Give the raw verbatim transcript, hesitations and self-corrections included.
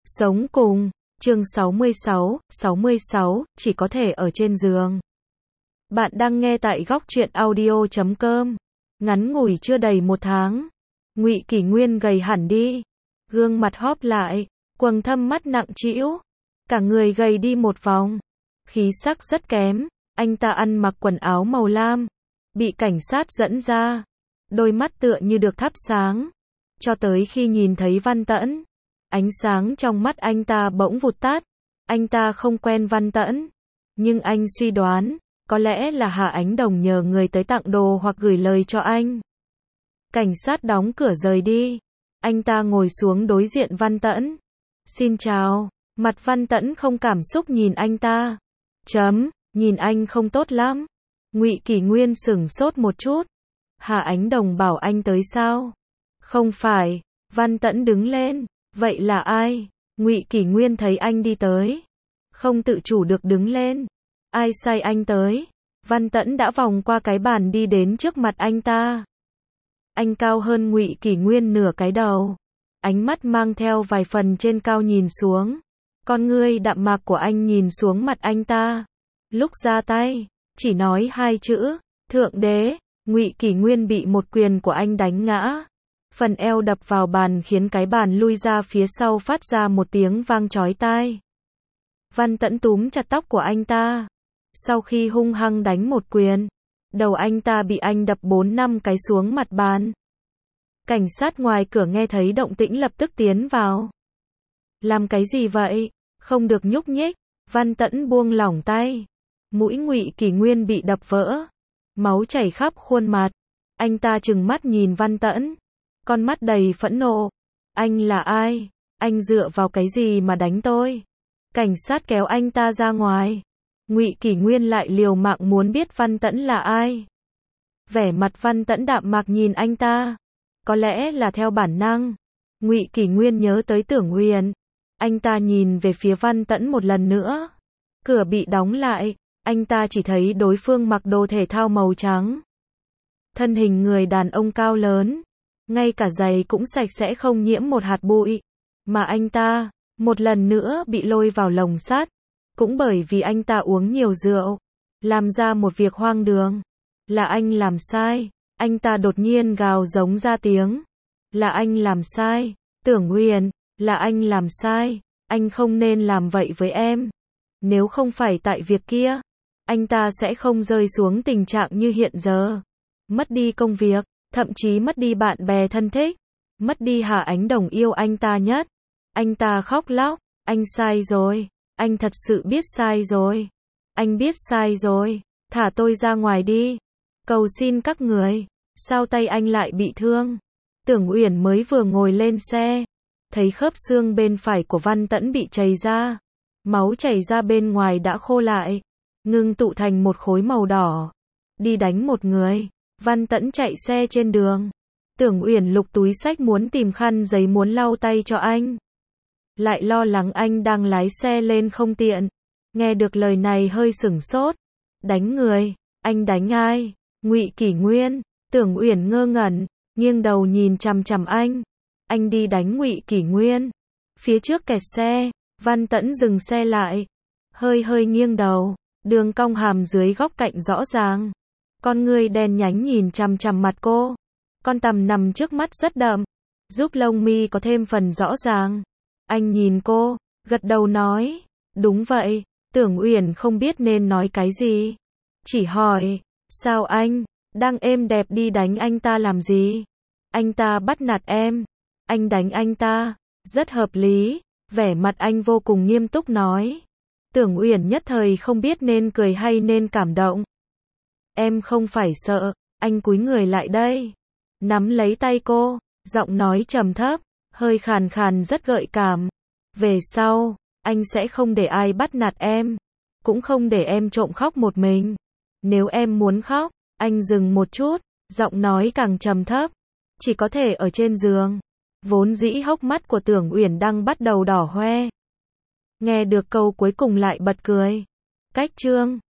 Sống cùng, chương sáu mươi sáu, sáu mươi sáu, chỉ có thể ở trên giường. Bạn đang nghe tại góc truyện audio chấm com. Ngắn ngủi chưa đầy một tháng, Ngụy Kỷ Nguyên gầy hẳn đi, gương mặt hóp lại, quầng thâm mắt nặng trĩu, cả người gầy đi một vòng, khí sắc rất kém. Anh ta ăn mặc quần áo màu lam, bị cảnh sát dẫn ra, đôi mắt tựa như được thắp sáng, cho tới khi nhìn thấy Văn Tẫn, ánh sáng trong mắt anh ta bỗng vụt tắt. Anh ta không quen Văn Tẫn, nhưng anh suy đoán, có lẽ là Hà Ánh Đồng nhờ người tới tặng đồ hoặc gửi lời cho anh. Cảnh sát đóng cửa rời đi, anh ta ngồi xuống đối diện Văn Tẫn. Xin chào, mặt Văn Tẫn không cảm xúc nhìn anh ta. Chấm, nhìn anh không tốt lắm. Ngụy Kỷ Nguyên sửng sốt một chút. Hà Ánh Đồng bảo anh tới sao? Không phải. Văn Tẫn đứng lên. Vậy là ai? Ngụy Kỷ Nguyên thấy anh đi tới, không tự chủ được đứng lên. Ai sai anh tới? Văn Tẫn đã vòng qua cái bàn đi đến trước mặt anh ta. Anh cao hơn Ngụy Kỷ Nguyên nửa cái đầu, ánh mắt mang theo vài phần trên cao nhìn xuống. Con ngươi đạm mạc của anh nhìn xuống mặt anh ta. Lúc ra tay, chỉ nói hai chữ, Thượng Đế. Ngụy Kỷ Nguyên bị một quyền của anh đánh ngã. Phần eo đập vào bàn khiến cái bàn lui ra phía sau phát ra một tiếng vang chói tai. Văn Tẫn túm chặt tóc của anh ta. Sau khi hung hăng đánh một quyền, đầu anh ta bị anh đập bốn năm cái xuống mặt bàn. Cảnh sát ngoài cửa nghe thấy động tĩnh lập tức tiến vào. Làm cái gì vậy? Không được nhúc nhích. Văn Tẫn buông lỏng tay. Mũi Ngụy Kỷ Nguyên bị đập vỡ, máu chảy khắp khuôn mặt. Anh ta trừng mắt nhìn Văn Tẫn, con mắt đầy phẫn nộ. Anh là ai? Anh dựa vào cái gì mà đánh tôi? Cảnh sát kéo anh ta ra ngoài. Ngụy Kỷ Nguyên lại liều mạng muốn biết Văn Tẫn là ai. Vẻ mặt Văn Tẫn đạm mạc nhìn anh ta. Có lẽ là theo bản năng, Ngụy Kỷ Nguyên nhớ tới Tưởng Uyển. Anh ta nhìn về phía Văn Tẫn một lần nữa. Cửa bị đóng lại, anh ta chỉ thấy đối phương mặc đồ thể thao màu trắng. Thân hình người đàn ông cao lớn, ngay cả giày cũng sạch sẽ không nhiễm một hạt bụi. Mà anh ta, một lần nữa bị lôi vào lồng sắt. Cũng bởi vì anh ta uống nhiều rượu, làm ra một việc hoang đường. Là anh làm sai. Anh ta đột nhiên gào giống ra tiếng. Là anh làm sai. Tưởng Uyển, là anh làm sai. Anh không nên làm vậy với em. Nếu không phải tại việc kia, anh ta sẽ không rơi xuống tình trạng như hiện giờ. Mất đi công việc, thậm chí mất đi bạn bè thân thích, mất đi Hà Ánh Đồng yêu anh ta nhất. Anh ta khóc lóc. Anh sai rồi. Anh thật sự biết sai rồi. Anh biết sai rồi. Thả tôi ra ngoài đi. Cầu xin các người. Sao tay anh lại bị thương? Tưởng Uyển mới vừa ngồi lên xe, thấy khớp xương bên phải của Văn Tẫn bị chảy ra. Máu chảy ra bên ngoài đã khô lại, ngưng tụ thành một khối màu đỏ. Đi đánh một người. Văn Tẫn chạy xe trên đường. Tưởng Uyển lục túi xách muốn tìm khăn giấy muốn lau tay cho anh. Lại lo lắng anh đang lái xe lên không tiện. Nghe được lời này hơi sửng sốt. Đánh người? Anh đánh ai? Ngụy Kỷ Nguyên. Tưởng Uyển ngơ ngẩn, nghiêng đầu nhìn chằm chằm anh. Anh đi đánh Ngụy Kỷ Nguyên? Phía trước kẹt xe, Văn Tẫn dừng xe lại, hơi hơi nghiêng đầu, đường cong hàm dưới góc cạnh rõ ràng. Con ngươi đen nhánh nhìn chằm chằm mặt cô. Con tằm nằm trước mắt rất đậm, giúp lông mi có thêm phần rõ ràng. Anh nhìn cô, gật đầu nói, đúng vậy. Tưởng Uyển không biết nên nói cái gì, chỉ hỏi, sao anh, đang êm đẹp đi đánh anh ta làm gì? Anh ta bắt nạt em, anh đánh anh ta, rất hợp lý. Vẻ mặt anh vô cùng nghiêm túc nói. Tưởng Uyển nhất thời không biết nên cười hay nên cảm động. Em không phải sợ. Anh cúi người lại đây, nắm lấy tay cô, giọng nói trầm thấp, hơi khàn khàn rất gợi cảm. Về sau, anh sẽ không để ai bắt nạt em, cũng không để em trộm khóc một mình. Nếu em muốn khóc, anh dừng một chút, giọng nói càng trầm thấp, chỉ có thể ở trên giường. Vốn dĩ hốc mắt của Tưởng Uyển đang bắt đầu đỏ hoe. Nghe được câu cuối cùng lại bật cười. Cách chương